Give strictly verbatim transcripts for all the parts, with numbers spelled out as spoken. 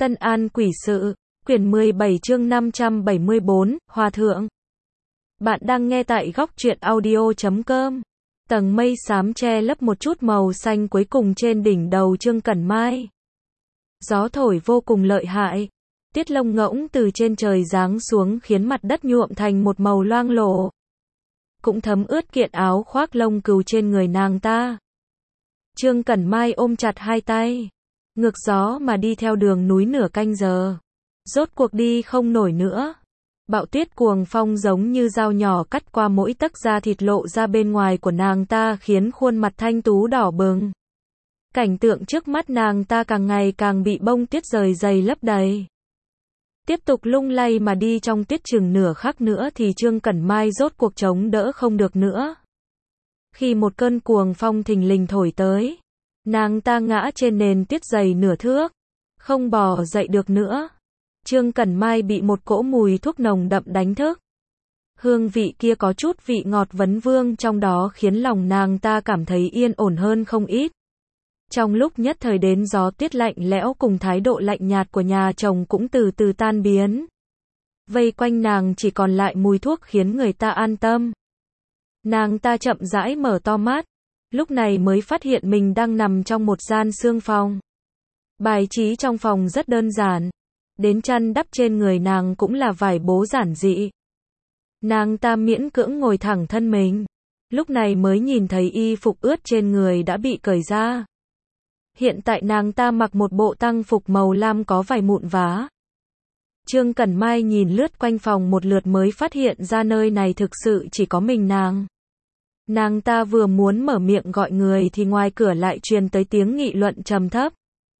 Tân An Quỷ Sự, quyển mười bảy chương năm trăm bảy mươi bốn, Hòa Thượng. Bạn đang nghe tại góc truyện audio chấm com. Tầng mây xám che lấp một chút màu xanh cuối cùng trên đỉnh đầu Trương Cẩn Mai. Gió thổi vô cùng lợi hại. Tiết lông ngỗng từ trên trời giáng xuống khiến mặt đất nhuộm thành một màu loang lổ. Cũng thấm ướt kiện áo khoác lông cừu trên người nàng ta. Trương Cẩn Mai ôm chặt hai tay. Ngược gió mà đi theo đường núi nửa canh giờ. Rốt cuộc đi không nổi nữa. Bão tuyết cuồng phong giống như dao nhỏ cắt qua mỗi tấc da thịt lộ ra bên ngoài của nàng ta khiến khuôn mặt thanh tú đỏ bừng. Cảnh tượng trước mắt nàng ta càng ngày càng bị bông tuyết rời dày lấp đầy. Tiếp tục lung lay mà đi trong tuyết chừng nửa khắc nữa thì Trương Cẩn Mai rốt cuộc chống đỡ không được nữa. Khi một cơn cuồng phong thình lình thổi tới, nàng ta ngã trên nền tuyết dày nửa thước, không bò dậy được nữa. Trương Cẩn Mai bị một cỗ mùi thuốc nồng đậm đánh thức. Hương vị kia có chút vị ngọt vấn vương trong đó khiến lòng nàng ta cảm thấy yên ổn hơn không ít. Trong lúc nhất thời đến gió tuyết lạnh lẽo cùng thái độ lạnh nhạt của nhà chồng cũng từ từ tan biến. Vây quanh nàng chỉ còn lại mùi thuốc khiến người ta an tâm. Nàng ta chậm rãi mở to mắt, lúc này mới phát hiện mình đang nằm trong một gian xương phòng. Bài trí trong phòng rất đơn giản, đến chăn đắp trên người nàng cũng là vải bố giản dị. Nàng ta miễn cưỡng ngồi thẳng thân mình, lúc này mới nhìn thấy y phục ướt trên người đã bị cởi ra. Hiện tại nàng ta mặc một bộ tăng phục màu lam có vài mụn vá. Trương Cẩn Mai nhìn lướt quanh phòng một lượt mới phát hiện ra nơi này thực sự chỉ có mình nàng. Nàng ta vừa muốn mở miệng gọi người thì ngoài cửa lại truyền tới tiếng nghị luận trầm thấp.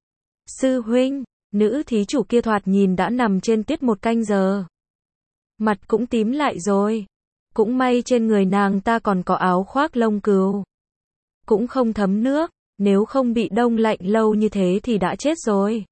Sư huynh, nữ thí chủ kia thoạt nhìn đã nằm trên tuyết một canh giờ. Mặt cũng tím lại rồi. Cũng may trên người nàng ta còn có áo khoác lông cừu. Cũng không thấm nước, nếu không bị đông lạnh lâu như thế thì đã chết rồi.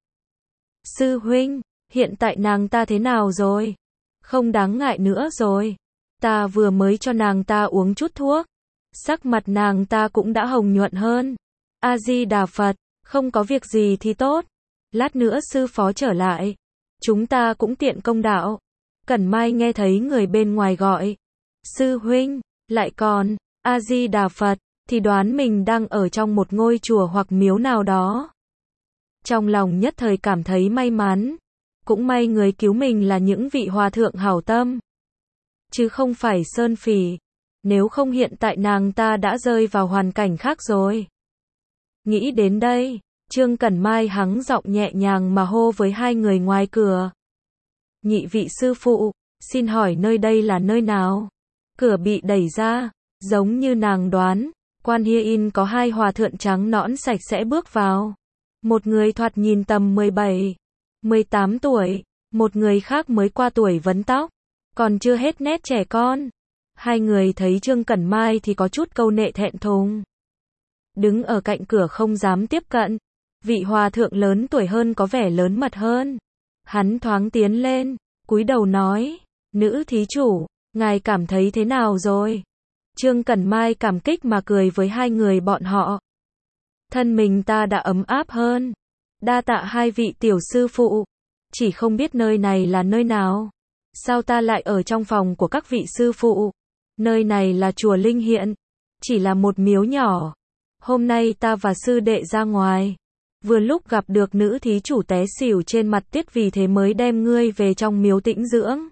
Sư huynh, hiện tại nàng ta thế nào rồi? Không đáng ngại nữa rồi. Ta vừa mới cho nàng ta uống chút thuốc. Sắc mặt nàng ta cũng đã hồng nhuận hơn. A-di-đà Phật, không có việc gì thì tốt. Lát nữa sư phó trở lại. Chúng ta cũng tiện công đạo. Cẩn Mai nghe thấy người bên ngoài gọi. Sư huynh, lại còn, A-di-đà Phật, thì đoán mình đang ở trong một ngôi chùa hoặc miếu nào đó. Trong lòng nhất thời cảm thấy may mắn. Cũng may người cứu mình là những vị hòa thượng hảo tâm. Chứ không phải sơn phỉ. Nếu không hiện tại nàng ta đã rơi vào hoàn cảnh khác rồi. Nghĩ đến đây, Trương Cẩn Mai hắng giọng nhẹ nhàng mà hô với hai người ngoài cửa. Nhị vị sư phụ, xin hỏi nơi đây là nơi nào? Cửa bị đẩy ra, giống như nàng đoán, Quan Hia In có hai hòa thượng trắng nõn sạch sẽ bước vào. Một người thoạt nhìn tầm mười bảy, mười tám tuổi, một người khác mới qua tuổi vấn tóc, còn chưa hết nét trẻ con. Hai người thấy Trương Cẩn Mai thì có chút câu nệ thẹn thùng. Đứng ở cạnh cửa không dám tiếp cận. Vị hòa thượng lớn tuổi hơn có vẻ lớn mật hơn. Hắn thoáng tiến lên, cúi đầu nói, nữ thí chủ, ngài cảm thấy thế nào rồi? Trương Cẩn Mai cảm kích mà cười với hai người bọn họ. Thân mình ta đã ấm áp hơn. Đa tạ hai vị tiểu sư phụ. Chỉ không biết nơi này là nơi nào. Sao ta lại ở trong phòng của các vị sư phụ? Nơi này là chùa Linh Hiện. Chỉ là một miếu nhỏ. Hôm nay ta và sư đệ ra ngoài. Vừa lúc gặp được nữ thí chủ té xỉu trên mặt tuyết vì thế mới đem ngươi về trong miếu tĩnh dưỡng.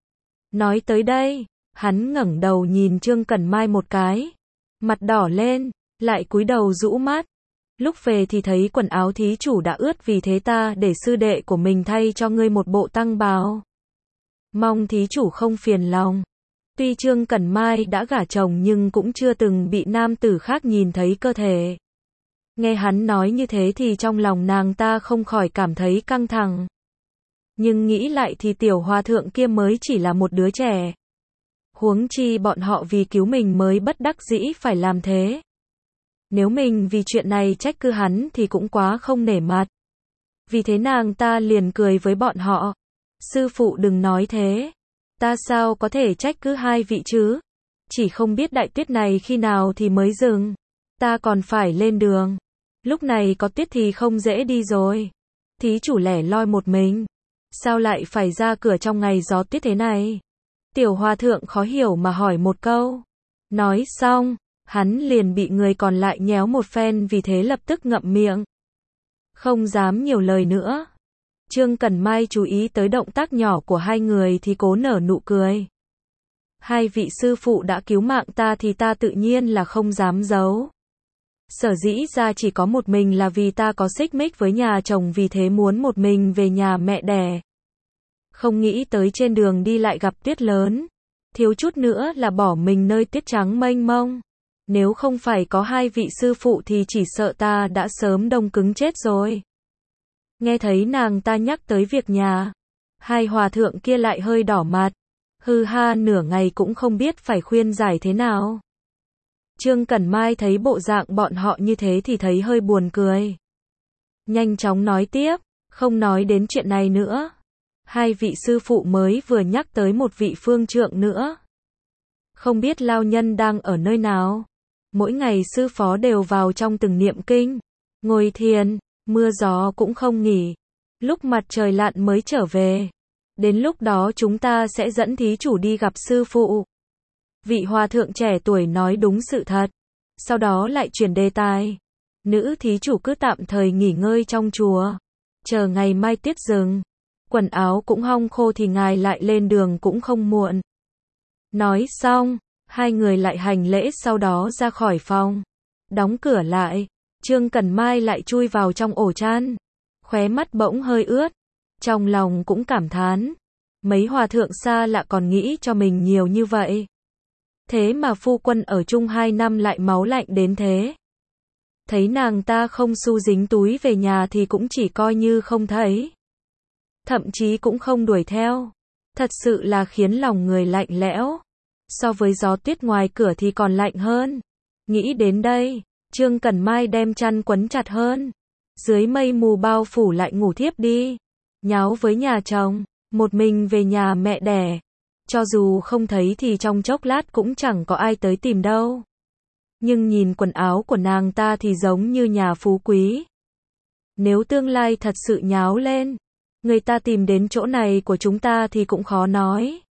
Nói tới đây, hắn ngẩng đầu nhìn Trương Cẩn Mai một cái. Mặt đỏ lên, lại cúi đầu rũ mắt. Lúc về thì thấy quần áo thí chủ đã ướt vì thế ta để sư đệ của mình thay cho ngươi một bộ tăng bào. Mong thí chủ không phiền lòng. Tuy Trương Cẩn Mai đã gả chồng nhưng cũng chưa từng bị nam tử khác nhìn thấy cơ thể. Nghe hắn nói như thế thì trong lòng nàng ta không khỏi cảm thấy căng thẳng. Nhưng nghĩ lại thì tiểu hòa thượng kia mới chỉ là một đứa trẻ. Huống chi bọn họ vì cứu mình mới bất đắc dĩ phải làm thế. Nếu mình vì chuyện này trách cứ hắn thì cũng quá không nể mặt. Vì thế nàng ta liền cười với bọn họ. Sư phụ đừng nói thế. Ta sao có thể trách cứ hai vị chứ? Chỉ không biết đại tuyết này khi nào thì mới dừng. Ta còn phải lên đường. Lúc này có tuyết thì không dễ đi rồi. Thí chủ lẻ loi một mình. Sao lại phải ra cửa trong ngày gió tuyết thế này? Tiểu hòa thượng khó hiểu mà hỏi một câu. Nói xong, hắn liền bị người còn lại nhéo một phen, vì thế lập tức ngậm miệng. Không dám nhiều lời nữa. Trương Cẩn Mai chú ý tới động tác nhỏ của hai người thì cố nở nụ cười. Hai vị sư phụ đã cứu mạng ta thì ta tự nhiên là không dám giấu. Sở dĩ ra chỉ có một mình là vì ta có xích mích với nhà chồng, vì thế muốn một mình về nhà mẹ đẻ. Không nghĩ tới trên đường đi lại gặp tuyết lớn. Thiếu chút nữa là bỏ mình nơi tuyết trắng mênh mông. Nếu không phải có hai vị sư phụ thì chỉ sợ ta đã sớm đông cứng chết rồi. Nghe thấy nàng ta nhắc tới việc nhà, hai hòa thượng kia lại hơi đỏ mặt. Hư ha nửa ngày cũng không biết phải khuyên giải thế nào. Trương Cẩn Mai thấy bộ dạng bọn họ như thế thì thấy hơi buồn cười. Nhanh chóng nói tiếp, không nói đến chuyện này nữa. Hai vị sư phụ mới vừa nhắc tới một vị phương trượng nữa. Không biết lao nhân đang ở nơi nào. Mỗi ngày sư phó đều vào trong từng niệm kinh, ngồi thiền, mưa gió cũng không nghỉ. Lúc mặt trời lặn mới trở về. Đến lúc đó chúng ta sẽ dẫn thí chủ đi gặp sư phụ. Vị hòa thượng trẻ tuổi nói đúng sự thật. Sau đó lại chuyển đề tài. Nữ thí chủ cứ tạm thời nghỉ ngơi trong chùa. Chờ ngày mai tuyết dừng. Quần áo cũng hong khô thì ngài lại lên đường cũng không muộn. Nói xong, hai người lại hành lễ sau đó ra khỏi phòng. Đóng cửa lại. Trương Cẩn Mai lại chui vào trong ổ chăn. Khóe mắt bỗng hơi ướt. Trong lòng cũng cảm thán. Mấy hòa thượng xa lạ còn nghĩ cho mình nhiều như vậy. Thế mà phu quân ở chung hai năm lại máu lạnh đến thế. Thấy nàng ta không xu dính túi về nhà thì cũng chỉ coi như không thấy. Thậm chí cũng không đuổi theo. Thật sự là khiến lòng người lạnh lẽo. So với gió tuyết ngoài cửa thì còn lạnh hơn. Nghĩ đến đây, Trương Cẩn Mai đem chăn quấn chặt hơn. Dưới mây mù bao phủ lại ngủ thiếp đi. Nháo với nhà chồng, một mình về nhà mẹ đẻ. Cho dù không thấy thì trong chốc lát cũng chẳng có ai tới tìm đâu. Nhưng nhìn quần áo của nàng ta thì giống như nhà phú quý. Nếu tương lai thật sự nháo lên, người ta tìm đến chỗ này của chúng ta thì cũng khó nói.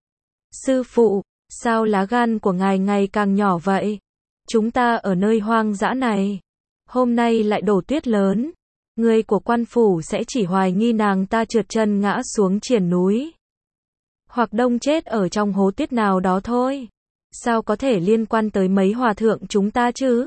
Sư phụ, sao lá gan của ngài ngày càng nhỏ vậy? Chúng ta ở nơi hoang dã này. Hôm nay lại đổ tuyết lớn. Người của quan phủ sẽ chỉ hoài nghi nàng ta trượt chân ngã xuống triển núi. Hoặc đông chết ở trong hố tuyết nào đó thôi. Sao có thể liên quan tới mấy hòa thượng chúng ta chứ?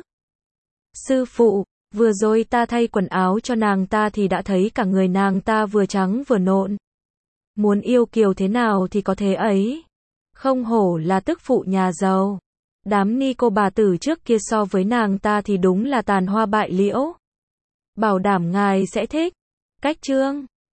Sư phụ, vừa rồi ta thay quần áo cho nàng ta thì đã thấy cả người nàng ta vừa trắng vừa nộn. Muốn yêu kiều thế nào thì có thế ấy. Không hổ là tức phụ nhà giàu. Đám ni cô bà tử trước kia so với nàng ta thì đúng là tàn hoa bại liễu. Bảo đảm ngài sẽ thích. Cách chương